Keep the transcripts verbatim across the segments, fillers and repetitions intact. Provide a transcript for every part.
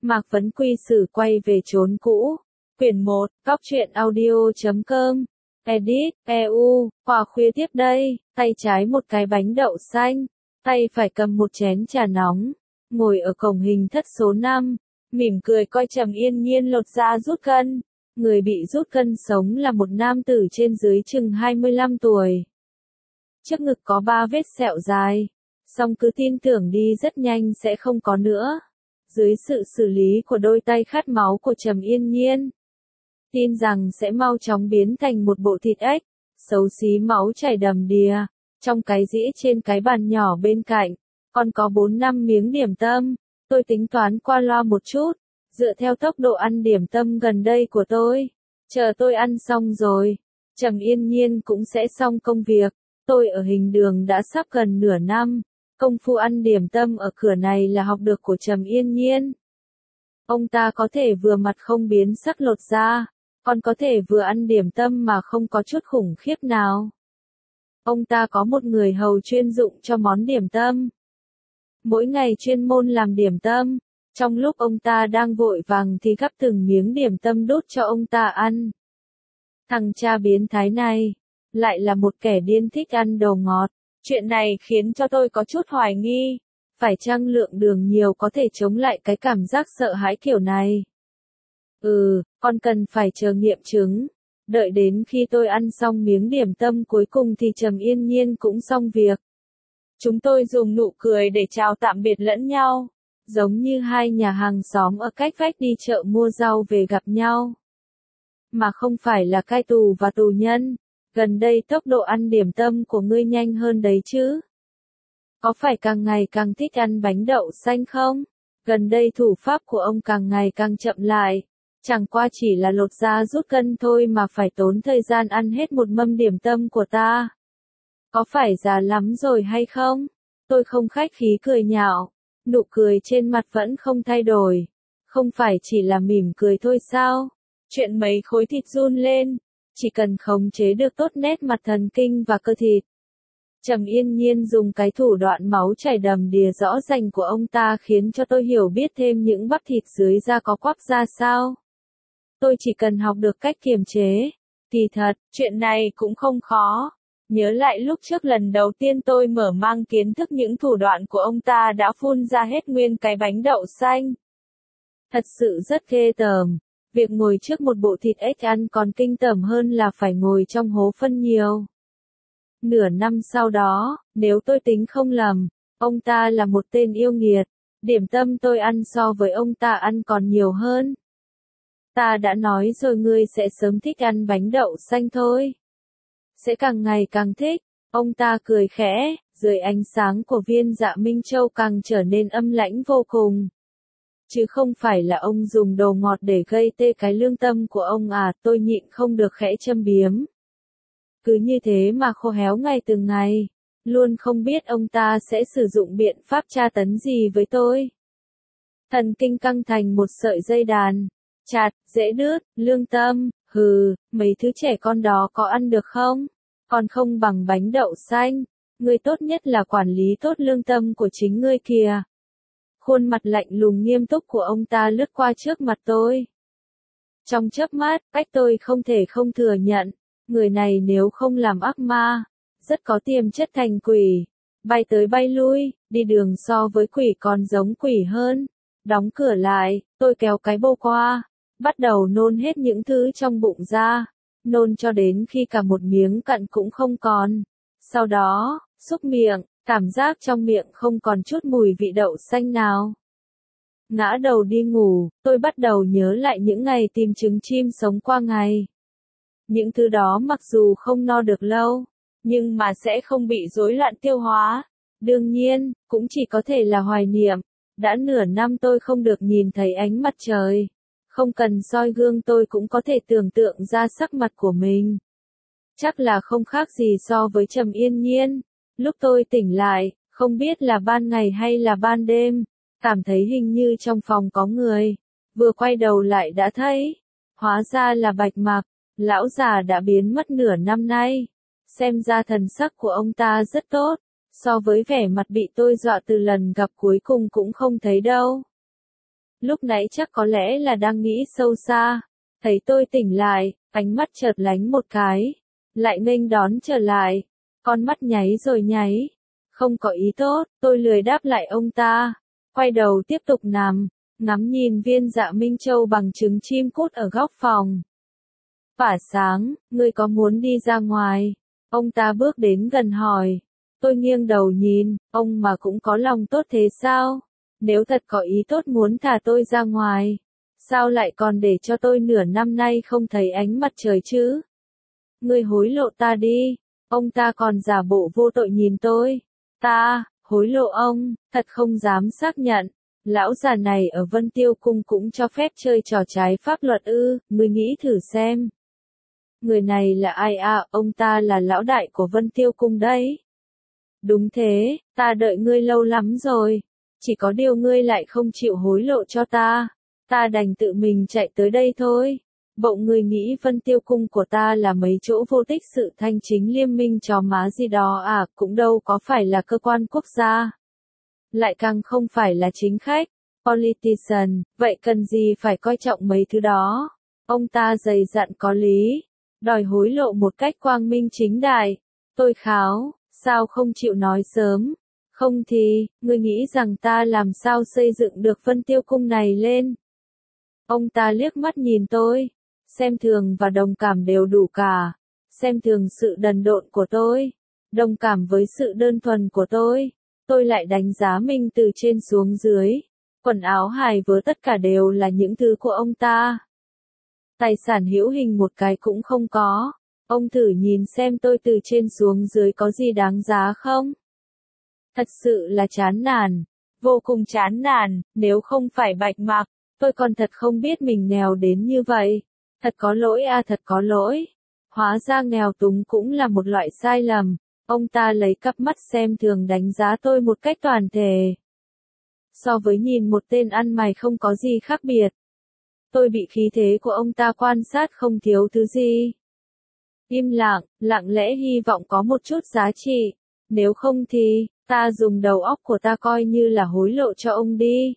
Mạc Vấn Quy xử quay về chốn cũ. Quyển một, Góc truyện audio chấm com. Edit, e u, quả khuya tiếp đây, tay trái một cái bánh đậu xanh, tay phải cầm một chén trà nóng, ngồi ở cổng hình thất số năm, mỉm cười coi Trầm Yên Nhiên lột da rút cân. Người bị rút cân sống là một nam tử trên dưới chừng hai mươi lăm tuổi. Trước ngực có ba vết sẹo dài, song cứ tin tưởng đi rất nhanh sẽ không có nữa. Dưới sự xử lý của đôi tay khát máu của Trầm Yên Nhiên, tin rằng sẽ mau chóng biến thành một bộ thịt ếch, xấu xí máu chảy đầm đìa. Trong cái dĩa trên cái bàn nhỏ bên cạnh, còn có bốn năm miếng điểm tâm. Tôi tính toán qua loa một chút, dựa theo tốc độ ăn điểm tâm gần đây của tôi. Chờ tôi ăn xong rồi, Trầm Yên Nhiên cũng sẽ xong công việc. Tôi ở hình đường đã sắp gần nửa năm, công phu ăn điểm tâm ở cửa này là học được của Trầm Yên Nhiên. Ông ta có thể vừa mặt không biến sắc lột da, còn có thể vừa ăn điểm tâm mà không có chút khủng khiếp nào. Ông ta có một người hầu chuyên dụng cho món điểm tâm. Mỗi ngày chuyên môn làm điểm tâm, trong lúc ông ta đang vội vàng thì gắp từng miếng điểm tâm đút cho ông ta ăn. Thằng cha biến thái này, lại là một kẻ điên thích ăn đồ ngọt. Chuyện này khiến cho tôi có chút hoài nghi, phải chăng lượng đường nhiều có thể chống lại cái cảm giác sợ hãi kiểu này. Ừ, con cần phải chờ nghiệm chứng. Đợi đến khi tôi ăn xong miếng điểm tâm cuối cùng thì Trầm Yên Nhiên cũng xong việc. Chúng tôi dùng nụ cười để chào tạm biệt lẫn nhau, giống như hai nhà hàng xóm ở cách vách đi chợ mua rau về gặp nhau. Mà không phải là cai tù và tù nhân. Gần đây tốc độ ăn điểm tâm của ngươi nhanh hơn đấy chứ? Có phải càng ngày càng thích ăn bánh đậu xanh không? Gần đây thủ pháp của ông càng ngày càng chậm lại. Chẳng qua chỉ là lột da rút cân thôi mà phải tốn thời gian ăn hết một mâm điểm tâm của ta. Có phải già lắm rồi hay không? Tôi không khách khí cười nhạo. Nụ cười trên mặt vẫn không thay đổi. Không phải chỉ là mỉm cười thôi sao? Chuyện mấy khối thịt run lên. Chỉ cần khống chế được tốt nét mặt thần kinh và cơ thịt. Trầm Yên Nhiên dùng cái thủ đoạn máu chảy đầm đìa rõ rành của ông ta khiến cho tôi hiểu biết thêm những bắp thịt dưới da có quắp ra sao. Tôi chỉ cần học được cách kiềm chế. Thì thật, chuyện này cũng không khó. Nhớ lại lúc trước lần đầu tiên tôi mở mang kiến thức những thủ đoạn của ông ta đã phun ra hết nguyên cái bánh đậu xanh. Thật sự rất ghê tởm. Việc ngồi trước một bộ thịt ếch ăn còn kinh tởm hơn là phải ngồi trong hố phân nhiều. Nửa năm sau đó, nếu tôi tính không lầm, ông ta là một tên yêu nghiệt. Điểm tâm tôi ăn so với ông ta ăn còn nhiều hơn. Ta đã nói rồi ngươi sẽ sớm thích ăn bánh đậu xanh thôi. Sẽ càng ngày càng thích. Ông ta cười khẽ, dưới ánh sáng của viên Dạ Minh Châu càng trở nên âm lãnh vô cùng. Chứ không phải là ông dùng đồ ngọt để gây tê cái lương tâm của ông à, tôi nhịn không được khẽ châm biếm. Cứ như thế mà khô héo ngày từng ngày, luôn không biết ông ta sẽ sử dụng biện pháp tra tấn gì với tôi. Thần kinh căng thành một sợi dây đàn, chặt, dễ đứt, lương tâm, hừ, mấy thứ trẻ con đó có ăn được không? Còn không bằng bánh đậu xanh, ngươi tốt nhất là quản lý tốt lương tâm của chính ngươi kìa. Khuôn mặt lạnh lùng nghiêm túc của ông ta lướt qua trước mặt tôi. Trong chớp mắt, cách tôi không thể không thừa nhận, người này nếu không làm ác ma, rất có tiềm chất thành quỷ. Bay tới bay lui, đi đường so với quỷ còn giống quỷ hơn. Đóng cửa lại, tôi kéo cái bô qua, bắt đầu nôn hết những thứ trong bụng ra, nôn cho đến khi cả một miếng cặn cũng không còn. Sau đó, xúc miệng. Cảm giác trong miệng không còn chút mùi vị đậu xanh nào. Ngã đầu đi ngủ, tôi bắt đầu nhớ lại những ngày tìm trứng chim sống qua ngày. Những thứ đó mặc dù không no được lâu, nhưng mà sẽ không bị rối loạn tiêu hóa. Đương nhiên, cũng chỉ có thể là hoài niệm. Đã nửa năm tôi không được nhìn thấy ánh mặt trời. Không cần soi gương tôi cũng có thể tưởng tượng ra sắc mặt của mình. Chắc là không khác gì so với Trầm Yên Nhiên. Lúc tôi tỉnh lại, không biết là ban ngày hay là ban đêm, cảm thấy hình như trong phòng có người. Vừa quay đầu lại đã thấy, hóa ra là Bạch Mặc, lão già đã biến mất nửa năm nay. Xem ra thần sắc của ông ta rất tốt, so với vẻ mặt bị tôi dọa từ lần gặp cuối cùng cũng không thấy đâu. lúc nãy chắc có lẽ là đang nghĩ sâu xa. Thấy tôi tỉnh lại, ánh mắt chợt lánh một cái, lại nghênh đón trở lại, con mắt nháy rồi nháy. Không có ý tốt, tôi lười đáp lại ông ta, quay đầu tiếp tục nằm, ngắm nhìn viên Dạ Minh Châu bằng trứng chim cút ở góc phòng. Phả sáng, ngươi có muốn đi ra ngoài? Ông ta bước đến gần hỏi. Tôi nghiêng đầu nhìn, ông mà cũng có lòng tốt thế sao? Nếu thật có ý tốt muốn thả tôi ra ngoài, sao lại còn để cho tôi nửa năm nay không thấy ánh mặt trời chứ? Ngươi hối lộ ta đi. Ông ta còn giả bộ vô tội nhìn tôi. Ta, hối lộ ông, thật không dám xác nhận. Lão già này ở Vân Tiêu Cung cũng cho phép chơi trò trái pháp luật ư, ngươi nghĩ thử xem. Người này là ai à, ông ta là lão đại của Vân Tiêu Cung đấy. Đúng thế, ta đợi ngươi lâu lắm rồi. Chỉ có điều ngươi lại không chịu hối lộ cho ta. Ta đành tự mình chạy tới đây thôi. Bỗng ngươi nghĩ Vân Tiêu Cung của ta là mấy chỗ vô tích sự thanh chính liêm minh chó má gì đó à, cũng đâu có phải là cơ quan quốc gia. Lại càng không phải là chính khách, politician, vậy cần gì phải coi trọng mấy thứ đó. Ông ta dày dặn có lý, đòi hối lộ một cách quang minh chính đại. Tôi kháo, sao không chịu nói sớm? Không thì, ngươi nghĩ rằng ta làm sao xây dựng được Vân Tiêu Cung này lên? Ông ta liếc mắt nhìn tôi, xem thường và đồng cảm đều đủ cả. Xem thường sự đần độn của tôi, đồng cảm với sự đơn thuần của tôi. Tôi lại đánh giá mình từ trên xuống dưới. Quần áo hài vớ tất cả đều là những thứ của ông ta. Tài sản hữu hình một cái cũng không có. Ông thử nhìn xem tôi từ trên xuống dưới có gì đáng giá không? Thật sự là chán nản. Vô cùng chán nản, nếu không phải Bạch Mạc, tôi còn thật không biết mình nghèo đến như vậy. Thật có lỗi à, thật có lỗi. Hóa ra nghèo túng cũng là một loại sai lầm. Ông ta lấy cặp mắt xem thường đánh giá tôi một cách toàn thể. So với nhìn một tên ăn mày không có gì khác biệt. Tôi bị khí thế của ông ta quan sát không thiếu thứ gì. Im lặng, lặng lẽ hy vọng có một chút giá trị. Nếu không thì, ta dùng đầu óc của ta coi như là hối lộ cho ông đi.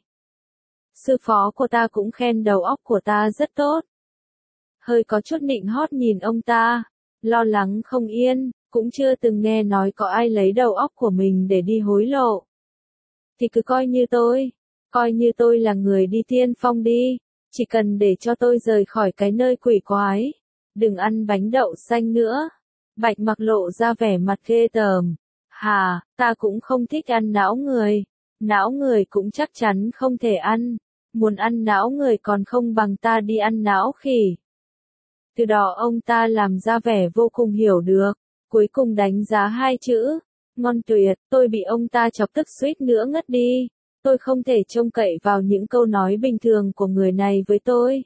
Sư phó của ta cũng khen đầu óc của ta rất tốt. Hơi có chút nịnh hót nhìn ông ta, lo lắng không yên, cũng chưa từng nghe nói có ai lấy đầu óc của mình để đi hối lộ. Thì cứ coi như tôi, coi như tôi là người đi tiên phong đi, chỉ cần để cho tôi rời khỏi cái nơi quỷ quái, đừng ăn bánh đậu xanh nữa. Bạch Mặc lộ ra vẻ mặt ghê tởm. Hà, ta cũng không thích ăn não người, não người cũng chắc chắn không thể ăn, muốn ăn não người còn không bằng ta đi ăn não khỉ. Từ đó ông ta làm ra vẻ vô cùng hiểu được, cuối cùng đánh giá hai chữ, ngon tuyệt. Tôi bị ông ta chọc tức suýt nữa ngất đi. Tôi không thể trông cậy vào những câu nói bình thường của người này với tôi.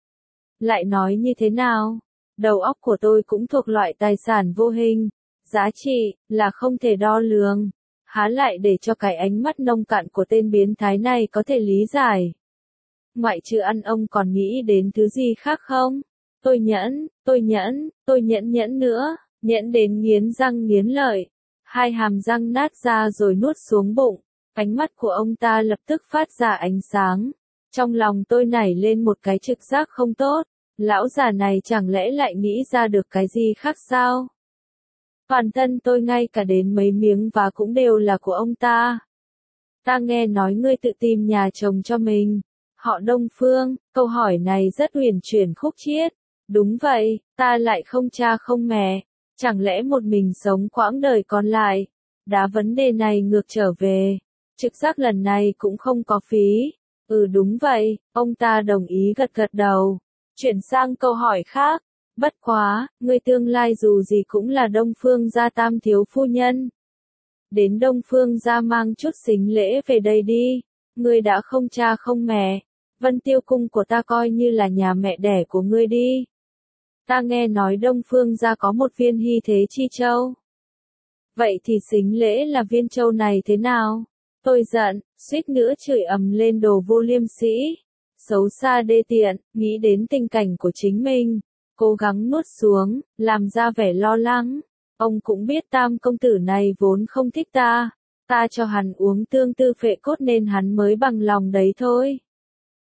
Lại nói như thế nào? Đầu óc của tôi cũng thuộc loại tài sản vô hình, giá trị là không thể đo lường. Há lại để cho cái ánh mắt nông cạn của tên biến thái này có thể lý giải. Ngoại trừ ăn ông còn nghĩ đến thứ gì khác không? Tôi nhẫn, tôi nhẫn, tôi nhẫn nhẫn nữa, nhẫn đến nghiến răng nghiến lợi. Hai hàm răng nát ra rồi nuốt xuống bụng. Ánh mắt của ông ta lập tức phát ra ánh sáng. Trong lòng tôi nảy lên một cái trực giác không tốt. Lão già này chẳng lẽ lại nghĩ ra được cái gì khác sao? Toàn thân tôi ngay cả đến mấy miếng và cũng đều là của ông ta. Ta nghe nói ngươi tự tìm nhà chồng cho mình. Họ Đông Phương, câu hỏi này rất uyển chuyển khúc chiết. Đúng vậy, ta lại không cha không mẹ. Chẳng lẽ một mình sống quãng đời còn lại? Đá vấn đề này ngược trở về. Trực giác lần này cũng không có phí. Ừ đúng vậy, ông ta đồng ý gật gật đầu. Chuyển sang câu hỏi khác. Bất quá, ngươi tương lai dù gì cũng là Đông Phương gia tam thiếu phu nhân. Đến Đông Phương gia mang chút sính lễ về đây đi. Ngươi đã không cha không mẹ. Vân Tiêu Cung của ta coi như là nhà mẹ đẻ của ngươi đi. Ta nghe nói Đông Phương gia có một viên hy thế chi châu. Vậy thì sính lễ là viên châu này thế nào? Tôi giận, suýt nữa chửi ầm lên đồ vô liêm sĩ. Xấu xa đê tiện, nghĩ đến tình cảnh của chính mình. Cố gắng nuốt xuống, làm ra vẻ lo lắng. Ông cũng biết tam công tử này vốn không thích ta. Ta cho hắn uống tương tư phệ cốt nên hắn mới bằng lòng đấy thôi.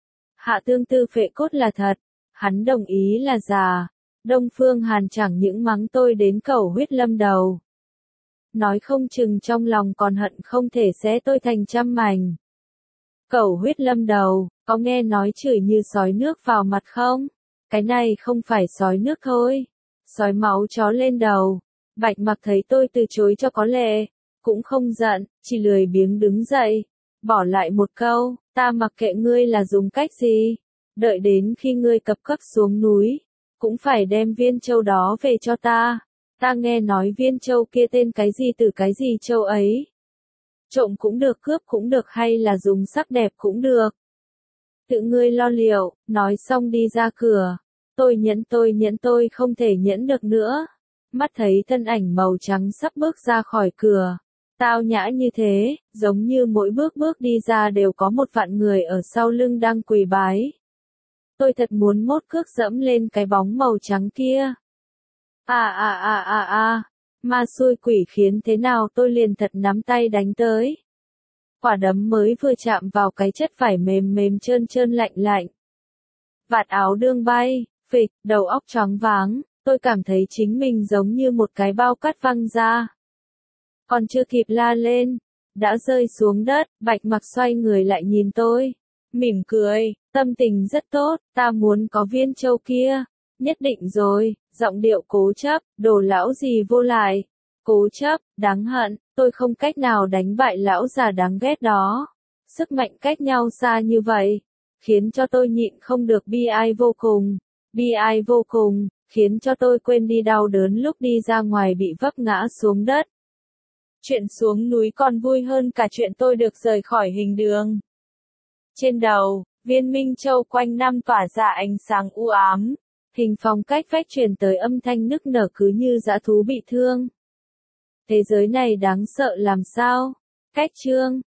Hạ Tương Tư phệ cốt là thật, hắn đồng ý là giả. Đông Phương Hàn chẳng những mắng tôi đến cầu huyết lâm đầu. Nói không chừng trong lòng còn hận không thể xé tôi thành trăm mảnh. Cầu huyết lâm đầu, có nghe nói chửi như sói nước vào mặt không? Cái này không phải sói nước thôi. Sói máu chó lên đầu. Bạch Mặc thấy tôi từ chối cho có lệ, cũng không giận, chỉ lười biếng đứng dậy. Bỏ lại một câu, ta mặc kệ ngươi là dùng cách gì. Đợi đến khi ngươi cập cất xuống núi, cũng phải đem viên châu đó về cho ta. Ta nghe nói viên châu kia tên cái gì từ cái gì châu ấy. Trộm cũng được, cướp cũng được, hay là dùng sắc đẹp cũng được. Tự ngươi lo liệu, nói xong đi ra cửa. Tôi nhẫn tôi nhẫn tôi không thể nhẫn được nữa. Mắt thấy thân ảnh màu trắng sắp bước ra khỏi cửa. Tao nhã như thế, giống như mỗi bước bước đi ra đều có một vạn người ở sau lưng đang quỳ bái. Tôi thật muốn mốt cước dẫm lên cái bóng màu trắng kia. À à à à à, ma xui quỷ khiến thế nào tôi liền thật nắm tay đánh tới. Quả đấm mới vừa chạm vào cái chất vải mềm mềm trơn trơn lạnh lạnh. Vạt áo đương bay, phịch, đầu óc choáng váng, tôi cảm thấy chính mình giống như một cái bao cát văng ra. Còn chưa kịp la lên, đã rơi xuống đất. Bạch Mặc xoay người lại nhìn tôi, mỉm cười, tâm tình rất tốt, ta muốn có viên châu kia. Nhất định rồi, giọng điệu cố chấp, đồ lão gì vô lại. Cố chấp, đáng hận, tôi không cách nào đánh bại lão già đáng ghét đó. Sức mạnh cách nhau xa như vậy, khiến cho tôi nhịn không được bi ai vô cùng. Bi ai vô cùng, khiến cho tôi quên đi đau đớn lúc đi ra ngoài bị vấp ngã xuống đất. Chuyện xuống núi còn vui hơn cả chuyện tôi được rời khỏi hình đường. Trên đầu, viên minh châu quanh năm tỏa ra ánh sáng u ám. Hình phong cách vách truyền tới âm thanh nức nở cứ như dã thú bị thương. Thế giới này đáng sợ làm sao? Cách chương